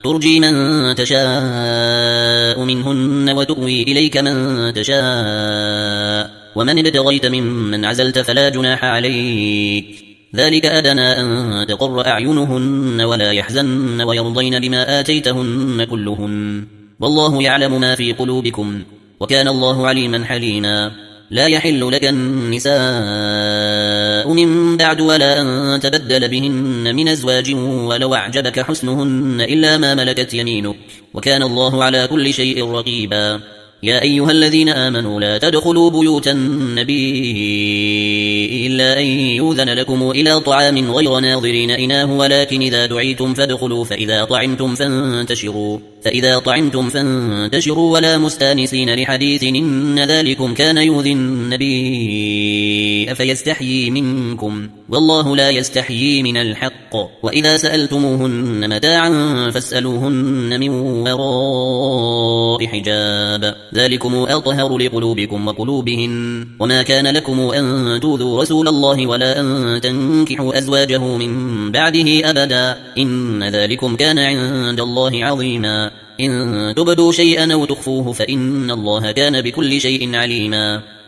ترجي من تشاء منهن وتؤوي إليك من تشاء ومن ابتغيت ممن عزلت فلا جناح عليك ذلك أدنى أن تقر أعينهن ولا يحزن ويرضين بما آتيتهن كلهن والله يعلم ما في قلوبكم وكان الله عليما حليما لا يحل لك النساء من بعد ولا أن تبدل بهن من أزواج ولو أعجبك حسنهن إلا ما ملكت يمينك وكان الله على كل شيء رقيبا يا أيها الذين آمنوا لا تدخلوا بيوت النبي إلا أن يؤذن لكم إلى طعام غير ناظرين إناه ولكن إذا دعيتم فادخلوا فإذا طعمتم فانتشروا ولا مستانسين لحديث إن ذلكم كان يؤذي النبي فيستحيي منكم والله لا يستحيي من الحق وإذا سألتموهن متاعا فاسألوهن من وراء حجاب ذلكم أطهر لقلوبكم وقلوبهن وما كان لكم أن تؤذوا رسول الله ولا أن تنكحوا أزواجه من بعده أبدا إن ذلكم كان عند الله عظيما إن تبدوا شيئا أو تخفوه فإن الله كان بكل شيء عليما